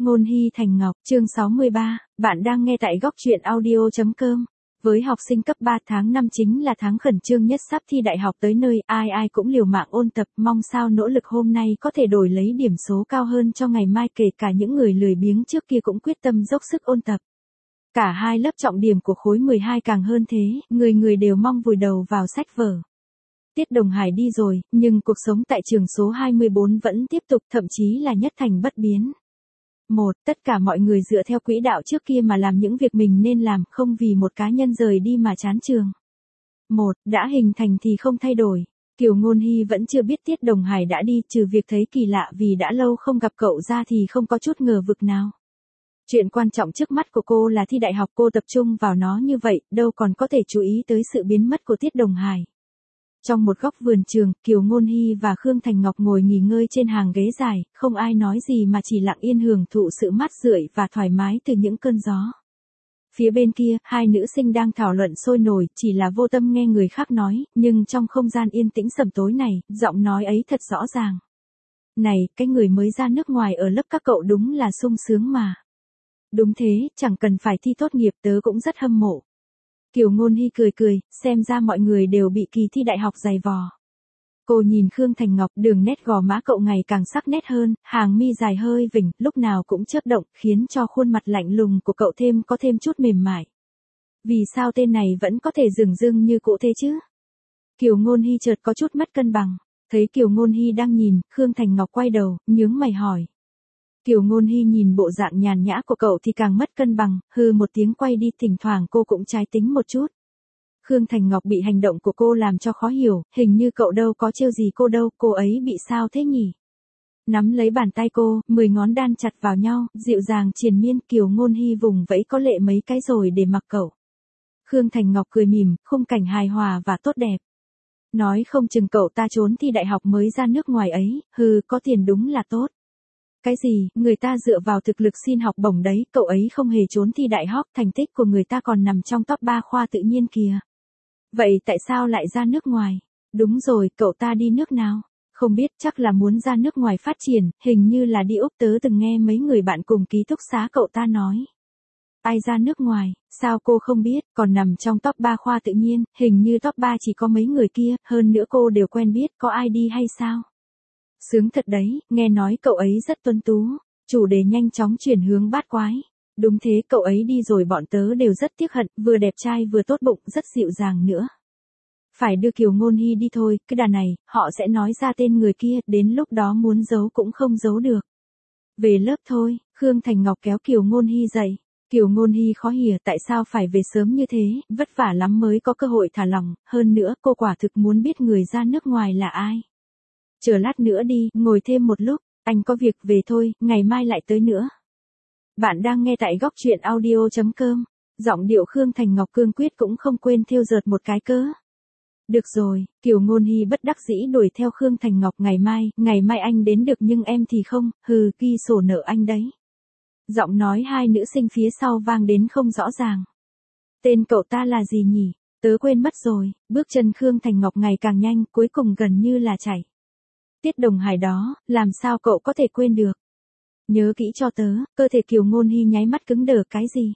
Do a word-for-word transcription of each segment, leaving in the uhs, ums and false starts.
Ngôn Hy Thành Ngọc, chương sáu mươi ba, bạn đang nghe tại góc truyện audio chấm com. Với học sinh cấp ba, tháng năm chính là tháng khẩn trương nhất, sắp thi đại học tới nơi, ai ai cũng liều mạng ôn tập, mong sao nỗ lực hôm nay có thể đổi lấy điểm số cao hơn cho ngày mai, kể cả những người lười biếng trước kia cũng quyết tâm dốc sức ôn tập. Cả hai lớp trọng điểm của khối mười hai càng hơn thế, người người đều mong vùi đầu vào sách vở. Tiết Đồng Hải đi rồi, nhưng cuộc sống tại trường số hai mươi bốn vẫn tiếp tục, thậm chí là nhất thành bất biến. Một, tất cả mọi người dựa theo quỹ đạo trước kia mà làm những việc mình nên làm, không vì một cá nhân rời đi mà chán trường. Một, đã hình thành thì không thay đổi. Kiều Ngôn Hy vẫn chưa biết Tiết Đồng Hải đã đi, trừ việc thấy kỳ lạ vì đã lâu không gặp cậu ra thì không có chút ngờ vực nào. Chuyện quan trọng trước mắt của cô là thi đại học, cô tập trung vào nó như vậy, đâu còn có thể chú ý tới sự biến mất của Tiết Đồng Hải. Trong một góc vườn trường, Kiều Ngôn Hy và Khương Thành Ngọc ngồi nghỉ ngơi trên hàng ghế dài, không ai nói gì mà chỉ lặng yên hưởng thụ sự mát rượi và thoải mái từ những cơn gió. Phía bên kia, hai nữ sinh đang thảo luận sôi nổi, chỉ là vô tâm nghe người khác nói, nhưng trong không gian yên tĩnh sầm tối này, giọng nói ấy thật rõ ràng. Này, cái người mới ra nước ngoài ở lớp các cậu đúng là sung sướng mà. Đúng thế, chẳng cần phải thi tốt nghiệp, tớ cũng rất hâm mộ. Kiều Ngôn Hy cười cười, xem ra mọi người đều bị kỳ thi đại học dày vò. Cô nhìn Khương Thành Ngọc, đường nét gò má cậu ngày càng sắc nét hơn, hàng mi dài hơi vểnh, lúc nào cũng chớp động, khiến cho khuôn mặt lạnh lùng của cậu thêm có thêm chút mềm mại. Vì sao tên này vẫn có thể dửng dưng như cũ thế chứ? Kiều Ngôn Hy chợt có chút mất cân bằng, thấy Kiều Ngôn Hy đang nhìn, Khương Thành Ngọc quay đầu, nhướng mày hỏi. Kiều Ngôn Hy nhìn bộ dạng nhàn nhã của cậu thì càng mất cân bằng, hừ một tiếng quay đi, thỉnh thoảng cô cũng trái tính một chút. Khương Thành Ngọc bị hành động của cô làm cho khó hiểu, hình như cậu đâu có trêu gì cô đâu, cô ấy bị sao thế nhỉ? Nắm lấy bàn tay cô, mười ngón đan chặt vào nhau, dịu dàng triền miên, Kiều Ngôn Hy vùng vẫy có lệ mấy cái rồi để mặc cậu. Khương Thành Ngọc cười mỉm, khung cảnh hài hòa và tốt đẹp. Nói không chừng cậu ta trốn thi đại học mới ra nước ngoài ấy, hừ, có tiền đúng là tốt. Cái gì, người ta dựa vào thực lực xin học bổng đấy, cậu ấy không hề trốn thi đại học, thành tích của người ta còn nằm trong top ba khoa tự nhiên kìa. Vậy tại sao lại ra nước ngoài? Đúng rồi, cậu ta đi nước nào? Không biết, chắc là muốn ra nước ngoài phát triển, hình như là đi Úc, tớ từng nghe mấy người bạn cùng ký túc xá cậu ta nói. Ai ra nước ngoài, sao cô không biết, còn nằm trong top ba khoa tự nhiên, hình như top ba chỉ có mấy người kia, hơn nữa cô đều quen biết, có ai đi hay sao? Sướng thật đấy, nghe nói cậu ấy rất tuấn tú. Chủ đề nhanh chóng chuyển hướng bát quái. Đúng thế, cậu ấy đi rồi bọn tớ đều rất tiếc hận, vừa đẹp trai vừa tốt bụng, rất dịu dàng nữa. Phải đưa Kiều Ngôn Hy đi thôi, cái đà này, họ sẽ nói ra tên người kia, đến lúc đó muốn giấu cũng không giấu được. Về lớp thôi, Khương Thành Ngọc kéo Kiều Ngôn Hy dậy. Kiều Ngôn Hy khó hiểu tại sao phải về sớm như thế, vất vả lắm mới có cơ hội thả lỏng, hơn nữa cô quả thực muốn biết người ra nước ngoài là ai. Chờ lát nữa đi, ngồi thêm một lúc, anh có việc về thôi, ngày mai lại tới nữa. Bạn đang nghe tại góc truyện audio chấm com, giọng điệu Khương Thành Ngọc cương quyết cũng không quên thêu dợt một cái cớ. Được rồi, Kiều Ngôn Hy bất đắc dĩ đuổi theo Khương Thành Ngọc, ngày mai, ngày mai anh đến được nhưng em thì không, hừ, ghi sổ nợ anh đấy. Giọng nói hai nữ sinh phía sau vang đến không rõ ràng. Tên cậu ta là gì nhỉ? Tớ quên mất rồi, bước chân Khương Thành Ngọc ngày càng nhanh, cuối cùng gần như là chạy. Tiết Đồng Hải đó, làm sao cậu có thể quên được? Nhớ kỹ cho tớ, cơ thể Kiều Ngôn Hy nháy mắt cứng đờ, cái gì?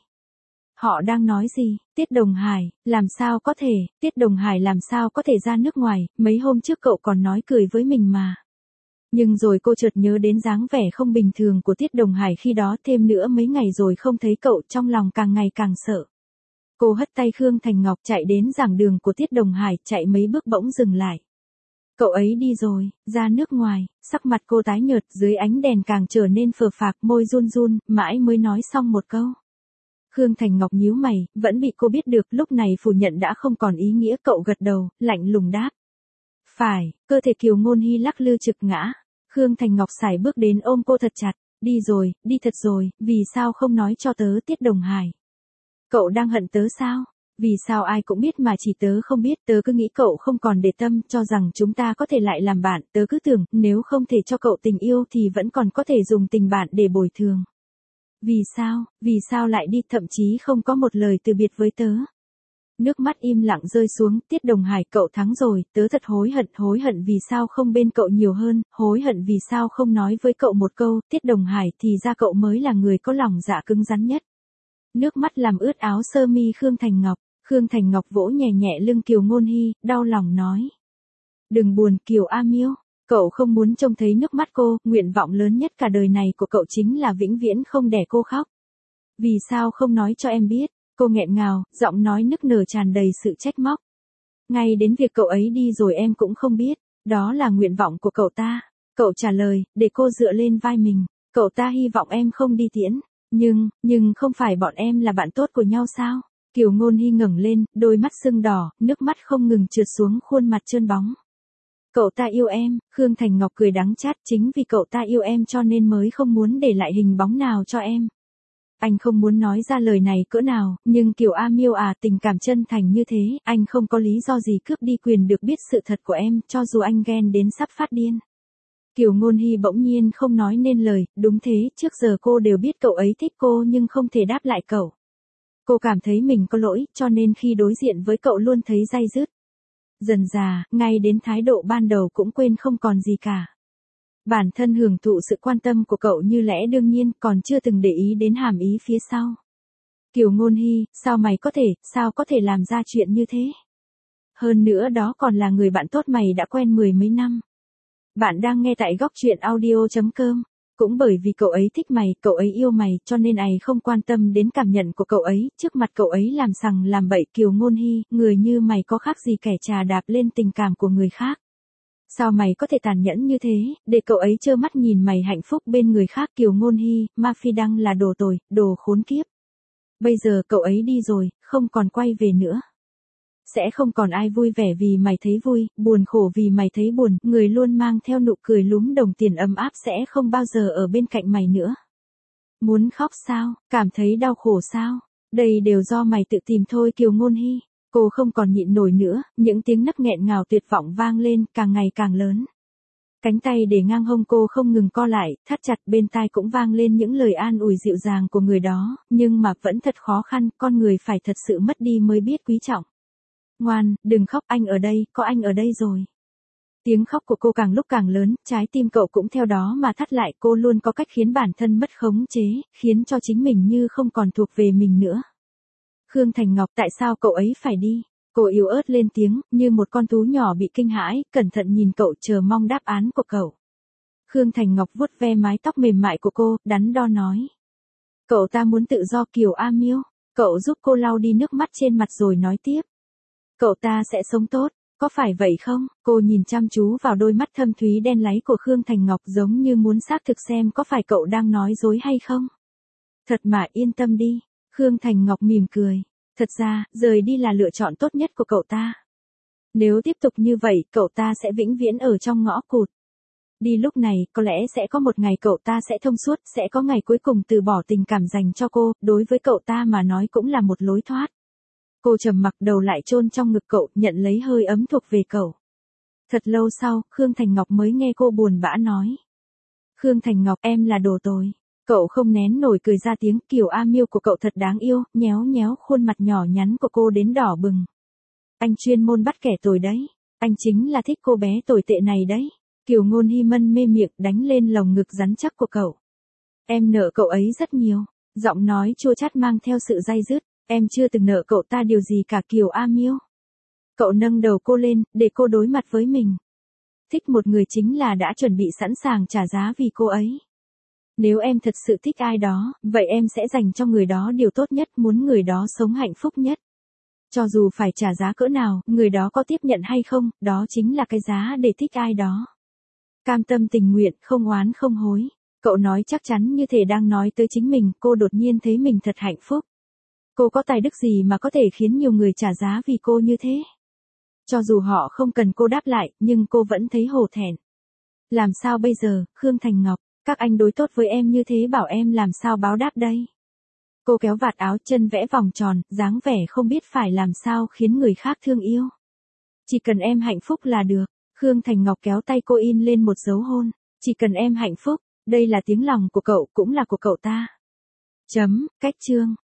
Họ đang nói gì? Tiết Đồng Hải, làm sao có thể, Tiết Đồng Hải làm sao có thể ra nước ngoài, mấy hôm trước cậu còn nói cười với mình mà. Nhưng rồi cô chợt nhớ đến dáng vẻ không bình thường của Tiết Đồng Hải khi đó, thêm nữa mấy ngày rồi không thấy cậu, trong lòng càng ngày càng sợ. Cô hất tay Khương Thành Ngọc chạy đến giảng đường của Tiết Đồng Hải, chạy mấy bước bỗng dừng lại. Cậu ấy đi rồi, ra nước ngoài, sắc mặt cô tái nhợt, dưới ánh đèn càng trở nên phờ phạc, môi run run, mãi mới nói xong một câu. Khương Thành Ngọc nhíu mày, vẫn bị cô biết được, lúc này phủ nhận đã không còn ý nghĩa, cậu gật đầu, lạnh lùng đáp. Phải, cơ thể Kiều Ngôn Hy lắc lư trực ngã. Khương Thành Ngọc sải bước đến ôm cô thật chặt, đi rồi, đi thật rồi, vì sao không nói cho tớ, Tiết Đồng Hải? Cậu đang hận tớ sao? Vì sao ai cũng biết mà chỉ tớ không biết, tớ cứ nghĩ cậu không còn để tâm, cho rằng chúng ta có thể lại làm bạn, tớ cứ tưởng, nếu không thể cho cậu tình yêu thì vẫn còn có thể dùng tình bạn để bồi thường. Vì sao, vì sao lại đi, thậm chí không có một lời từ biệt với tớ? Nước mắt im lặng rơi xuống, Tiết Đồng Hải, cậu thắng rồi, tớ thật hối hận, hối hận vì sao không bên cậu nhiều hơn, hối hận vì sao không nói với cậu một câu, Tiết Đồng Hải, thì ra cậu mới là người có lòng dạ cứng rắn nhất. Nước mắt làm ướt áo sơ mi Khương Thành Ngọc, Khương Thành Ngọc vỗ nhẹ nhẹ lưng Kiều Ngôn Hy, đau lòng nói. Đừng buồn Kiều A Miêu, cậu không muốn trông thấy nước mắt cô, nguyện vọng lớn nhất cả đời này của cậu chính là vĩnh viễn không để cô khóc. Vì sao không nói cho em biết? Cô nghẹn ngào, giọng nói nức nở tràn đầy sự trách móc. Ngay đến việc cậu ấy đi rồi em cũng không biết, đó là nguyện vọng của cậu ta. Cậu trả lời, để cô dựa lên vai mình, cậu ta hy vọng em không đi tiễn, nhưng, nhưng không phải bọn em là bạn tốt của nhau sao? Kiều Ngôn Hy ngẩng lên, đôi mắt sưng đỏ, nước mắt không ngừng trượt xuống khuôn mặt trơn bóng. Cậu ta yêu em, Khương Thành Ngọc cười đắng chát, chính vì cậu ta yêu em cho nên mới không muốn để lại hình bóng nào cho em. Anh không muốn nói ra lời này cỡ nào, nhưng Kiều A Miêu à, tình cảm chân thành như thế, anh không có lý do gì cướp đi quyền được biết sự thật của em, cho dù anh ghen đến sắp phát điên. Kiều Ngôn Hy bỗng nhiên không nói nên lời, đúng thế, trước giờ cô đều biết cậu ấy thích cô nhưng không thể đáp lại cậu. Cô cảm thấy mình có lỗi, cho nên khi đối diện với cậu luôn thấy day dứt. Dần dà, ngay đến thái độ ban đầu cũng quên không còn gì cả. Bản thân hưởng thụ sự quan tâm của cậu như lẽ đương nhiên, còn chưa từng để ý đến hàm ý phía sau. Kiều Ngôn Hy, sao mày có thể, sao có thể làm ra chuyện như thế? Hơn nữa đó còn là người bạn tốt mày đã quen mười mấy năm. Bạn đang nghe tại góc truyện audio chấm com. Cũng bởi vì cậu ấy thích mày, cậu ấy yêu mày, cho nên ấy không quan tâm đến cảm nhận của cậu ấy, trước mặt cậu ấy làm sằng làm bậy. Kiều Ngôn Hy, người như mày có khác gì kẻ trà đạp lên tình cảm của người khác. Sao mày có thể tàn nhẫn như thế, để cậu ấy trơ mắt nhìn mày hạnh phúc bên người khác? Kiều Ngôn Hy, Ma Phi Đăng là đồ tồi, đồ khốn kiếp. Bây giờ cậu ấy đi rồi, không còn quay về nữa. Sẽ không còn ai vui vẻ vì mày thấy vui, buồn khổ vì mày thấy buồn, người luôn mang theo nụ cười lúm đồng tiền ấm áp sẽ không bao giờ ở bên cạnh mày nữa. Muốn khóc sao, cảm thấy đau khổ sao, đây đều do mày tự tìm thôi. Kiều Ngôn Hy, cô không còn nhịn nổi nữa, những tiếng nấc nghẹn ngào tuyệt vọng vang lên, càng ngày càng lớn. Cánh tay để ngang hông cô không ngừng co lại, thắt chặt, bên tai cũng vang lên những lời an ủi dịu dàng của người đó, nhưng mà vẫn thật khó khăn, con người phải thật sự mất đi mới biết quý trọng. Ngoan, đừng khóc, anh ở đây, có anh ở đây rồi. Tiếng khóc của cô càng lúc càng lớn, trái tim cậu cũng theo đó mà thắt lại, cô luôn có cách khiến bản thân mất khống chế, khiến cho chính mình như không còn thuộc về mình nữa. Khương Thành Ngọc, tại sao cậu ấy phải đi? Cô yếu ớt lên tiếng, như một con thú nhỏ bị kinh hãi, cẩn thận nhìn cậu chờ mong đáp án của cậu. Khương Thành Ngọc vuốt ve mái tóc mềm mại của cô, đắn đo nói. Cậu ta muốn tự do. Kiều A Miêu, cậu giúp cô lau đi nước mắt trên mặt rồi nói tiếp. Cậu ta sẽ sống tốt, có phải vậy không? Cô nhìn chăm chú vào đôi mắt thâm thúy đen láy của Khương Thành Ngọc giống như muốn xác thực xem có phải cậu đang nói dối hay không. Thật mà, yên tâm đi. Khương Thành Ngọc mỉm cười. Thật ra, rời đi là lựa chọn tốt nhất của cậu ta. Nếu tiếp tục như vậy, cậu ta sẽ vĩnh viễn ở trong ngõ cụt. Đi lúc này, có lẽ sẽ có một ngày cậu ta sẽ thông suốt, sẽ có ngày cuối cùng từ bỏ tình cảm dành cho cô, đối với cậu ta mà nói cũng là một lối thoát. Cô trầm mặc, đầu lại chôn trong ngực cậu, nhận lấy hơi ấm thuộc về cậu. Thật lâu sau, Khương Thành Ngọc mới nghe cô buồn bã nói. Khương Thành Ngọc, em là đồ tồi. Cậu không nén nổi cười ra tiếng. Kiều A Miêu của cậu thật đáng yêu, nhéo nhéo khuôn mặt nhỏ nhắn của cô đến đỏ bừng. Anh chuyên môn bắt kẻ tồi đấy. Anh chính là thích cô bé tồi tệ này đấy. Kiều Ngôn Hy mân mê miệng đánh lên lồng ngực rắn chắc của cậu. Em nợ cậu ấy rất nhiều. Giọng nói chua chát mang theo sự day dứt. Em chưa từng nợ cậu ta điều gì cả. Kiều A Miêu. Cậu nâng đầu cô lên, để cô đối mặt với mình. Thích một người chính là đã chuẩn bị sẵn sàng trả giá vì cô ấy. Nếu em thật sự thích ai đó, vậy em sẽ dành cho người đó điều tốt nhất, muốn người đó sống hạnh phúc nhất. Cho dù phải trả giá cỡ nào, người đó có tiếp nhận hay không, đó chính là cái giá để thích ai đó. Cam tâm tình nguyện, không oán không hối. Cậu nói chắc chắn như thể đang nói tới chính mình, cô đột nhiên thấy mình thật hạnh phúc. Cô có tài đức gì mà có thể khiến nhiều người trả giá vì cô như thế? Cho dù họ không cần cô đáp lại, nhưng cô vẫn thấy hổ thẹn. Làm sao bây giờ, Khương Thành Ngọc? Các anh đối tốt với em như thế, bảo em làm sao báo đáp đây? Cô kéo vạt áo, chân vẽ vòng tròn, dáng vẻ không biết phải làm sao khiến người khác thương yêu. Chỉ cần em hạnh phúc là được. Khương Thành Ngọc kéo tay cô in lên một dấu hôn. Chỉ cần em hạnh phúc, đây là tiếng lòng của cậu, cũng là của cậu ta. Chấm, cách chương.